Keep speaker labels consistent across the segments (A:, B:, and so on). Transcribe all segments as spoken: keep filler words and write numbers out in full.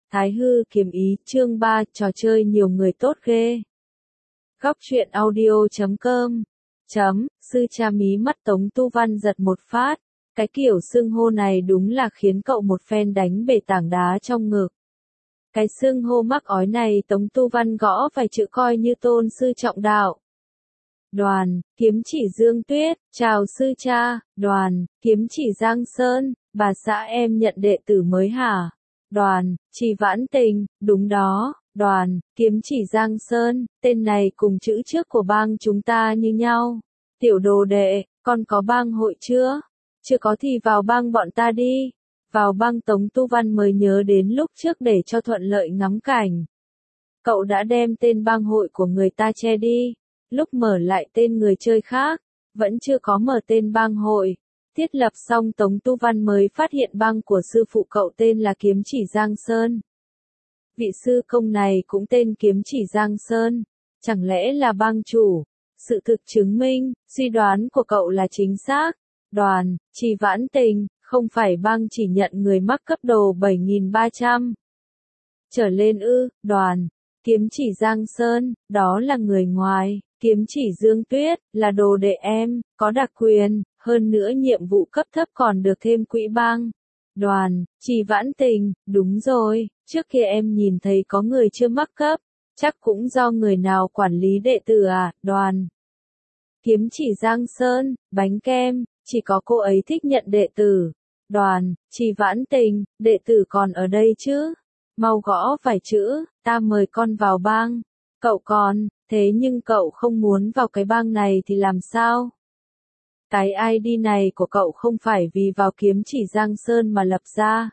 A: Thái hư kiếm ý, chương ba, trò chơi nhiều người tốt ghê. Góc truyện audio chấm com chấm, sư cha mí mắt Tống Tu Văn giật một phát. Cái kiểu xưng hô này đúng là khiến cậu một phen đánh bể tảng đá trong ngực. Cái xưng hô mắc ói này Tống Tu Văn gõ vài chữ coi như tôn sư trọng đạo. Đoàn, kiếm chỉ Dương Tuyết, chào sư cha. Đoàn, kiếm chỉ Giang Sơn, bà xã em nhận đệ tử mới hả? Đoàn, chỉ Vãn Tình, đúng đó. Đoàn, kiếm chỉ Giang Sơn, tên này cùng chữ trước của bang chúng ta như nhau. Tiểu đồ đệ, con có bang hội chưa? Chưa có thì vào bang bọn ta đi. Vào bang Tống Tu Văn mới nhớ đến lúc trước để cho thuận lợi ngắm cảnh. Cậu đã đem tên bang hội của người ta che đi. Lúc mở lại tên người chơi khác, vẫn chưa có mở tên bang hội. Thiết lập xong Tống Tu Văn mới phát hiện bang của sư phụ cậu tên là Kiếm Chỉ Giang Sơn. Vị sư công này cũng tên Kiếm Chỉ Giang Sơn. Chẳng lẽ là bang chủ? Sự thực chứng minh, suy đoán của cậu là chính xác. Đoàn, Chỉ Vãn Tình, không phải bang chỉ nhận người mắc cấp đồ bảy nghìn ba trăm. Trở lên ư, đoàn, Kiếm Chỉ Giang Sơn, đó là người ngoài. Kiếm chỉ Dương Tuyết, là đồ đệ em, có đặc quyền, hơn nữa nhiệm vụ cấp thấp còn được thêm quỹ bang. Đoàn, Chỉ Vãn Tình, đúng rồi, trước kia em nhìn thấy có người chưa mắc cấp, chắc cũng do người nào quản lý đệ tử à, đoàn. Kiếm chỉ Giang Sơn, bánh kem, chỉ có cô ấy thích nhận đệ tử. Đoàn, Chỉ Vãn Tình, đệ tử còn ở đây chứ? Mau gõ vài chữ, ta mời con vào bang. Cậu còn, thế nhưng cậu không muốn vào cái bang này thì làm sao? Cái i đê này của cậu không phải vì vào Kiếm chỉ Giang Sơn mà lập ra.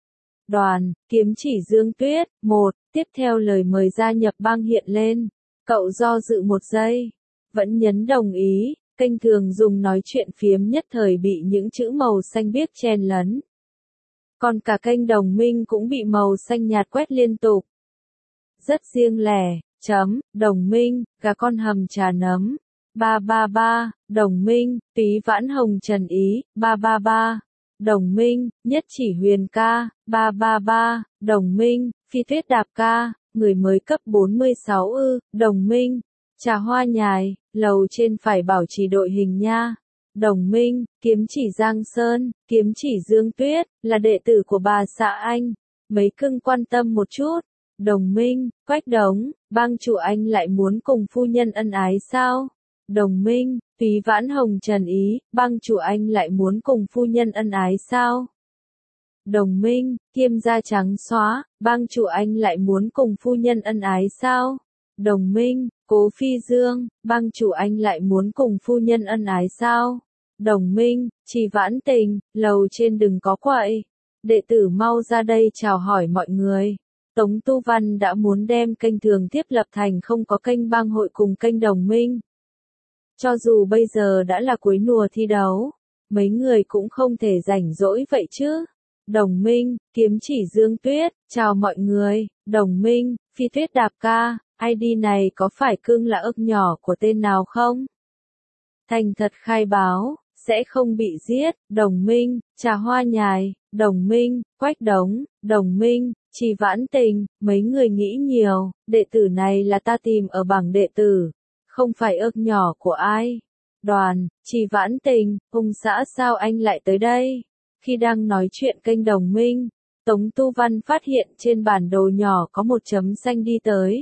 A: Đoàn, Kiếm chỉ Dương Tuyết, một, tiếp theo lời mời gia nhập bang hiện lên. Cậu do dự một giây, vẫn nhấn đồng ý, kênh thường dùng nói chuyện phiếm nhất thời bị những chữ màu xanh biếc chen lấn. Còn cả kênh đồng minh cũng bị màu xanh nhạt quét liên tục. Rất riêng lẻ. Chấm, đồng minh, gà con hầm trà nấm, ba ba ba, đồng minh, Túy Vãn Hồng Trần Ý, ba ba ba, đồng minh, Nhất Chỉ Huyền ca, ba ba ba, đồng minh, Phi Tuyết Đạp ca, người mới cấp bốn mươi sáu ư, đồng minh, Trà Hoa Nhài, lầu trên phải bảo trì đội hình nha, đồng minh, Kiếm chỉ Giang Sơn, Kiếm chỉ Dương Tuyết, là đệ tử của bà xã anh, mấy cưng quan tâm một chút. Đồng minh, Quách Đống, bang chủ anh lại muốn cùng phu nhân ân ái sao? Đồng minh, Túy Vãn Hồng Trần Ý, bang chủ anh lại muốn cùng phu nhân ân ái sao? Đồng minh, Kiêm Da Trắng Xóa, bang chủ anh lại muốn cùng phu nhân ân ái sao? Đồng minh, Cố Phi Dương, bang chủ anh lại muốn cùng phu nhân ân ái sao? Đồng minh, Chỉ Vãn Tình, lầu trên đừng có quậy. Đệ tử mau ra đây chào hỏi mọi người. Tống Tu Văn đã muốn đem kênh thường tiếp lập thành không có kênh bang hội cùng kênh đồng minh. Cho dù bây giờ đã là cuối mùa thi đấu, mấy người cũng không thể rảnh rỗi vậy chứ. Đồng minh, Kiếm chỉ Dương Tuyết, chào mọi người, đồng minh, Phi Tuyết Đạp ca, i đê này có phải cưng là ức nhỏ của tên nào không? Thành thật khai báo, sẽ không bị giết, đồng minh, Trà Hoa Nhài, đồng minh, Quách Đống, đồng minh, Chỉ Vãn Tình, mấy người nghĩ nhiều, đệ tử này là ta tìm ở bảng đệ tử, không phải ức nhỏ của ai. Đoàn, Chỉ Vãn Tình, ông xã sao anh lại tới đây? Khi đang nói chuyện kênh đồng minh, Tống Tu Văn phát hiện trên bản đồ nhỏ có một chấm xanh đi tới.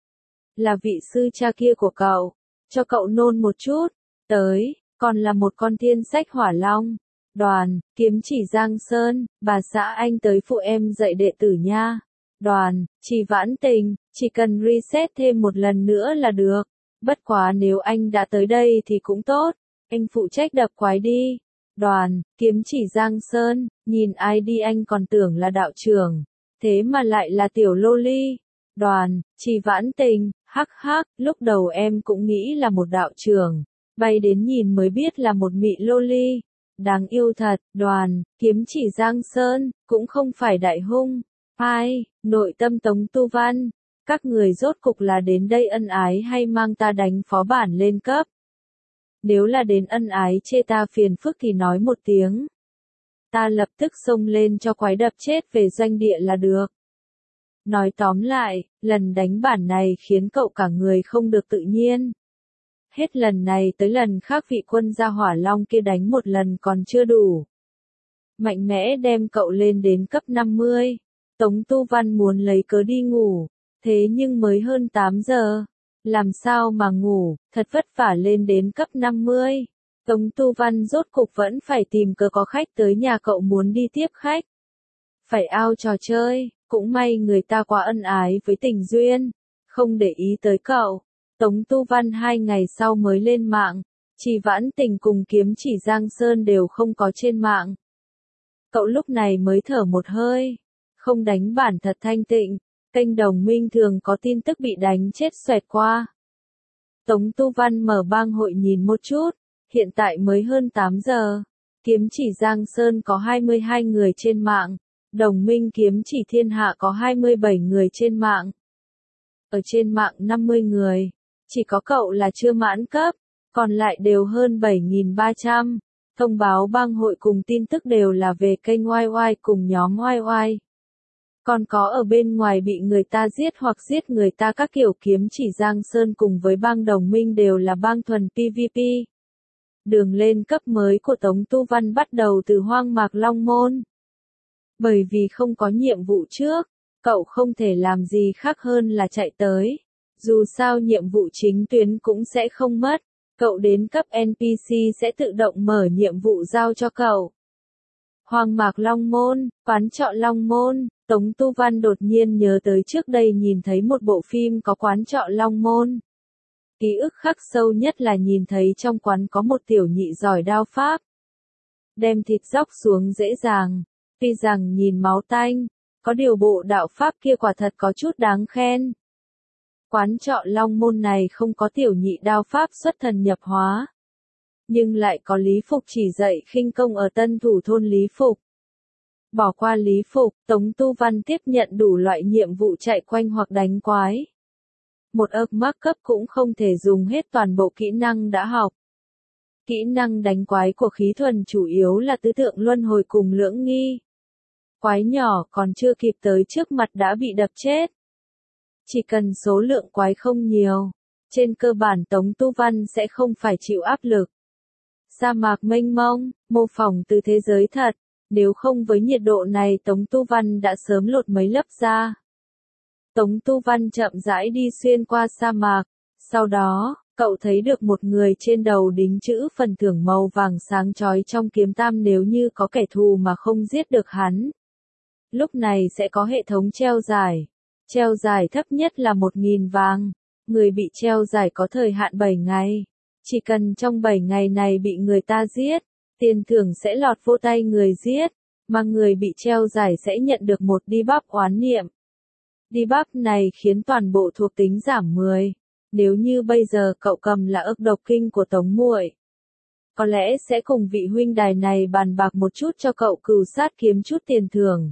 A: Là vị sư cha kia của cậu, cho cậu nôn một chút, tới, còn là một con thiên sách hỏa long. Đoàn, Kiếm chỉ Giang Sơn, bà xã anh tới phụ em dạy đệ tử nha. Đoàn, Chỉ Vãn Tình, chỉ cần reset thêm một lần nữa là được. Bất quá nếu anh đã tới đây thì cũng tốt, anh phụ trách đập quái đi. Đoàn, Kiếm chỉ Giang Sơn, nhìn i đê anh còn tưởng là đạo trưởng, thế mà lại là tiểu loli. Đoàn, Chỉ Vãn Tình, hắc hắc, lúc đầu em cũng nghĩ là một đạo trưởng, bay đến nhìn mới biết là một mị loli. Đáng yêu thật, đoàn, Kiếm chỉ Giang Sơn, cũng không phải đại hung. Ai, nội tâm Tống Tu Văn, các người rốt cục là đến đây ân ái hay mang ta đánh phó bản lên cấp? Nếu là đến ân ái chê ta phiền phức thì nói một tiếng. Ta lập tức xông lên cho quái đập chết về doanh địa là được. Nói tóm lại, lần đánh bản này khiến cậu cả người không được tự nhiên. Hết lần này tới lần khác vị quân gia hỏa long kia đánh một lần còn chưa đủ. Mạnh mẽ đem cậu lên đến cấp năm mươi. Tống Tu Văn muốn lấy cớ đi ngủ, thế nhưng mới hơn tám giờ. Làm sao mà ngủ, thật vất vả lên đến cấp năm mươi. Tống Tu Văn rốt cục vẫn phải tìm cớ có khách tới nhà cậu muốn đi tiếp khách. Phải ao trò chơi, cũng may người ta quá ân ái với Tình Duyên, không để ý tới cậu. Tống Tu Văn hai ngày sau mới lên mạng, Chỉ Vãn Tình cùng Kiếm Chỉ Giang Sơn đều không có trên mạng. Cậu lúc này mới thở một hơi, không đánh bản thật thanh tịnh, kênh Đồng Minh thường có tin tức bị đánh chết xoẹt qua. Tống Tu Văn mở bang hội nhìn một chút, hiện tại mới hơn tám giờ, Kiếm Chỉ Giang Sơn có hai mươi hai người trên mạng, Đồng Minh Kiếm Chỉ Thiên Hạ có hai mươi bảy người trên mạng. Ở trên mạng năm mươi người, chỉ có cậu là chưa mãn cấp, còn lại đều hơn bảy nghìn ba trăm. Thông báo bang hội cùng tin tức đều là về kênh oai oai cùng nhóm oai oai. Còn có ở bên ngoài bị người ta giết hoặc giết người ta các kiểu. Kiếm Chỉ Giang Sơn cùng với bang Đồng Minh đều là bang thuần pê vê pê. Đường lên cấp mới của Tống Tu Văn bắt đầu từ Hoang Mạc Long Môn. Bởi vì không có nhiệm vụ trước, cậu không thể làm gì khác hơn là chạy tới. Dù sao nhiệm vụ chính tuyến cũng sẽ không mất. Cậu đến cấp en pê xê sẽ tự động mở nhiệm vụ giao cho cậu. Hoang Mạc Long Môn, quán trọ Long Môn, Tống Tu Văn đột nhiên nhớ tới trước đây nhìn thấy một bộ phim có quán trọ Long Môn. Ký ức khắc sâu nhất là nhìn thấy trong quán có một tiểu nhị giỏi đao pháp. Đem thịt dóc xuống dễ dàng, tuy rằng nhìn máu tanh, có điều bộ đạo pháp kia quả thật có chút đáng khen. Quán trọ Long Môn này không có tiểu nhị đao pháp xuất thần nhập hóa, nhưng lại có Lý Phục chỉ dạy khinh công ở tân thủ thôn Lý Phục. Bỏ qua Lý Phục, Tống Tu Văn tiếp nhận đủ loại nhiệm vụ chạy quanh hoặc đánh quái. Một ấp mắc cấp cũng không thể dùng hết toàn bộ kỹ năng đã học. Kỹ năng đánh quái của khí thuần chủ yếu là tứ tượng luân hồi cùng lưỡng nghi. Quái nhỏ còn chưa kịp tới trước mặt đã bị đập chết. Chỉ cần số lượng quái không nhiều, trên cơ bản Tống Tu Văn sẽ không phải chịu áp lực. Sa mạc mênh mông, mô phỏng từ thế giới thật, nếu không với nhiệt độ này Tống Tu Văn đã sớm lột mấy lớp da. Tống Tu Văn chậm rãi đi xuyên qua sa mạc, sau đó, cậu thấy được một người trên đầu đính chữ phần thưởng màu vàng sáng chói trong kiếm tam nếu như có kẻ thù mà không giết được hắn. Lúc này sẽ có hệ thống treo giải. Treo giải thấp nhất là một nghìn vàng, người bị treo giải có thời hạn bảy ngày. Chỉ cần trong bảy ngày này bị người ta giết, tiền thưởng sẽ lọt vô tay người giết, mà người bị treo giải sẽ nhận được một debuff oán niệm. Debuff này khiến toàn bộ thuộc tính giảm mười. Nếu như bây giờ cậu cầm là ức độc kinh của Tống muội, có lẽ sẽ cùng vị huynh đài này bàn bạc một chút cho cậu cừu sát kiếm chút tiền thưởng.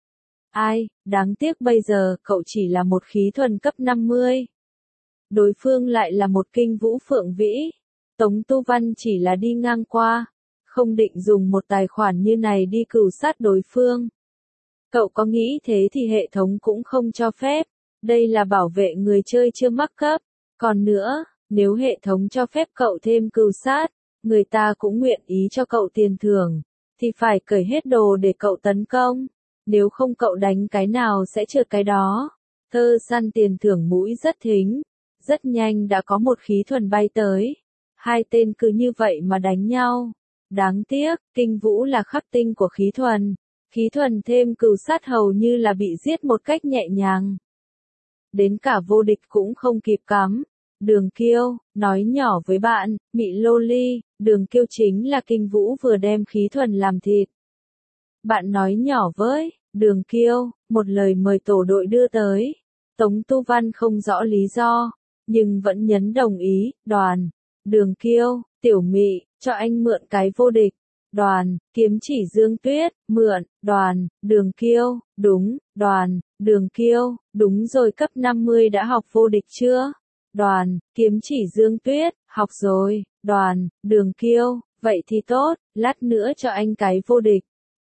A: Ai, đáng tiếc bây giờ cậu chỉ là một khí thuần cấp năm mươi. Đối phương lại là một kinh vũ phượng vĩ. Tống Tu Văn chỉ là đi ngang qua, không định dùng một tài khoản như này đi cừu sát đối phương. Cậu có nghĩ thế thì hệ thống cũng không cho phép, đây là bảo vệ người chơi chưa mắc cấp. Còn nữa, nếu hệ thống cho phép cậu thêm cừu sát, người ta cũng nguyện ý cho cậu tiền thưởng, thì phải cởi hết đồ để cậu tấn công. Nếu không cậu đánh cái nào sẽ trượt cái đó. Thơ săn tiền thưởng mũi rất thính. Rất nhanh đã có một khí thuần bay tới. Hai tên cứ như vậy mà đánh nhau. Đáng tiếc, kinh vũ là khắc tinh của khí thuần. Khí thuần thêm cừu sát hầu như là bị giết một cách nhẹ nhàng. Đến cả vô địch cũng không kịp cắm. Đường Kiêu, nói nhỏ với bạn, Mị Loli, Đường Kiêu chính là kinh vũ vừa đem khí thuần làm thịt. Bạn nói nhỏ với, Đường Kiêu, một lời mời tổ đội đưa tới. Tống Tu Văn không rõ lý do, nhưng vẫn nhấn đồng ý. Đoàn, Đường Kiêu, Tiểu Mị, cho anh mượn cái vô địch. Đoàn, Kiếm Chỉ Dương Tuyết, mượn. Đoàn, Đường Kiêu, đúng. Đoàn, Đường Kiêu, đúng rồi, cấp năm mươi đã học vô địch chưa? Đoàn, Kiếm Chỉ Dương Tuyết, học rồi. Đoàn, Đường Kiêu, vậy thì tốt, lát nữa cho anh cái vô địch.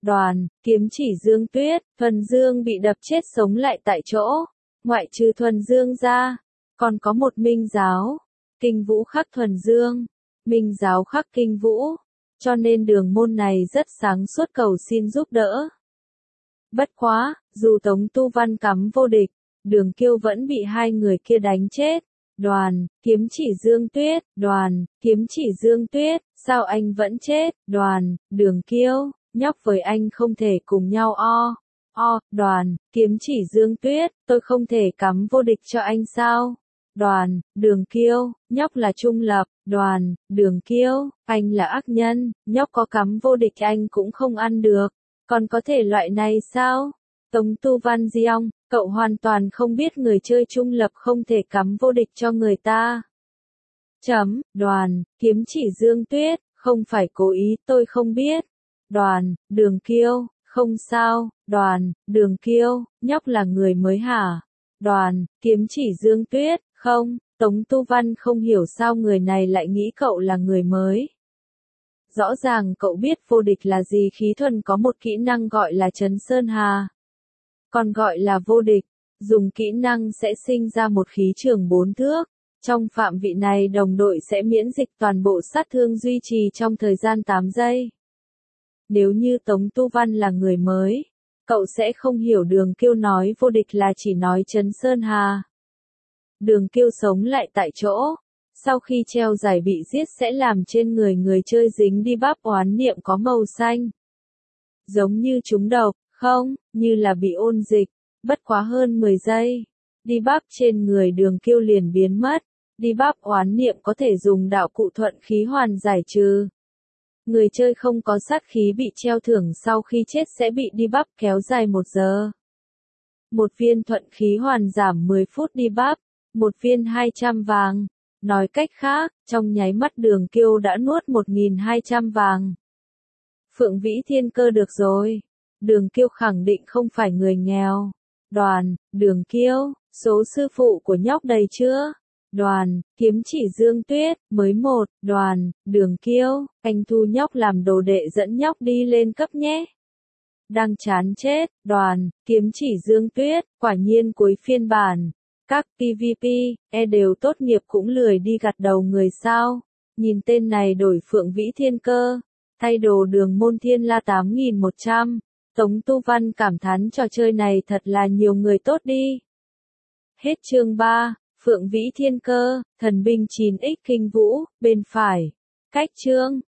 A: Đoàn, kiếm chỉ Dương Tuyết, Thuần Dương bị đập chết sống lại tại chỗ. Ngoại trừ Thuần Dương ra, còn có một Minh giáo. Kinh Vũ khắc Thuần Dương, Minh giáo khắc Kinh Vũ. Cho nên đường môn này rất sáng suốt cầu xin giúp đỡ. Bất quá, dù Tống Tu Văn cắm vô địch, Đường Kiêu vẫn bị hai người kia đánh chết. Đoàn, kiếm chỉ Dương Tuyết, Đoàn, kiếm chỉ Dương Tuyết, sao anh vẫn chết? Đoàn, Đường Kiêu, nhóc với anh không thể cùng nhau o. O, Đoàn, kiếm chỉ Dương Tuyết, tôi không thể cắm vô địch cho anh sao? Đoàn, Đường Kiêu, nhóc là trung lập. Đoàn, Đường Kiêu, anh là ác nhân, nhóc có cắm vô địch anh cũng không ăn được. Còn có thể loại này sao? Tống Tu Văn Diong, cậu hoàn toàn không biết người chơi trung lập không thể cắm vô địch cho người ta. Chấm, Đoàn, kiếm chỉ Dương Tuyết, không phải cố ý, tôi không biết. Đoàn, Đường Kiêu, không sao. Đoàn, Đường Kiêu, nhóc là người mới hả? Đoàn, kiếm chỉ Dương Tuyết, không. Tống Tu Văn không hiểu sao người này lại nghĩ cậu là người mới. Rõ ràng cậu biết vô địch là gì, khí thuần có một kỹ năng gọi là Trấn Sơn Hà. Còn gọi là vô địch, dùng kỹ năng sẽ sinh ra một khí trường bốn thước. Trong phạm vị này đồng đội sẽ miễn dịch toàn bộ sát thương duy trì trong thời gian tám giây. Nếu như Tống Tu Văn là người mới, cậu sẽ không hiểu Đường Kiêu nói vô địch là chỉ nói Trấn Sơn Hà. Đường Kiêu sống lại tại chỗ, sau khi treo giải bị giết sẽ làm trên người người chơi dính debuff oán niệm có màu xanh. Giống như trúng độc, không, như là bị ôn dịch, bất quá hơn mười giây. Debuff trên người Đường Kiêu liền biến mất, debuff oán niệm có thể dùng đạo cụ thuận khí hoàn giải trừ. Người chơi không có sát khí bị treo thưởng sau khi chết sẽ bị debuff kéo dài một giờ. Một viên thuận khí hoàn giảm mười phút debuff, một viên hai trăm vàng. Nói cách khác, trong nháy mắt Đường Kiêu đã nuốt một nghìn hai trăm vàng. Phượng Vĩ Thiên Cơ được rồi. Đường Kiêu khẳng định không phải người nghèo. Đoàn, Đường Kiêu, số sư phụ của nhóc đầy chưa? Đoàn, kiếm chỉ Dương Tuyết, mới một. Đoàn, Đường Kiêu, anh thu nhóc làm đồ đệ dẫn nhóc đi lên cấp nhé. Đang chán chết. Đoàn, kiếm chỉ Dương Tuyết, quả nhiên cuối phiên bản. Các pê vê pê, e đều tốt nghiệp cũng lười đi gặt đầu người sao. Nhìn tên này đổi Phượng Vĩ Thiên Cơ. Thay đồ Đường môn Thiên La tám nghìn một trăm. Tống Tu Văn cảm thán trò chơi này thật là nhiều người tốt đi. Hết chương ba, Phượng Vĩ Thiên Cơ, thần binh chín x Kinh Vũ, bên phải. Cách chương.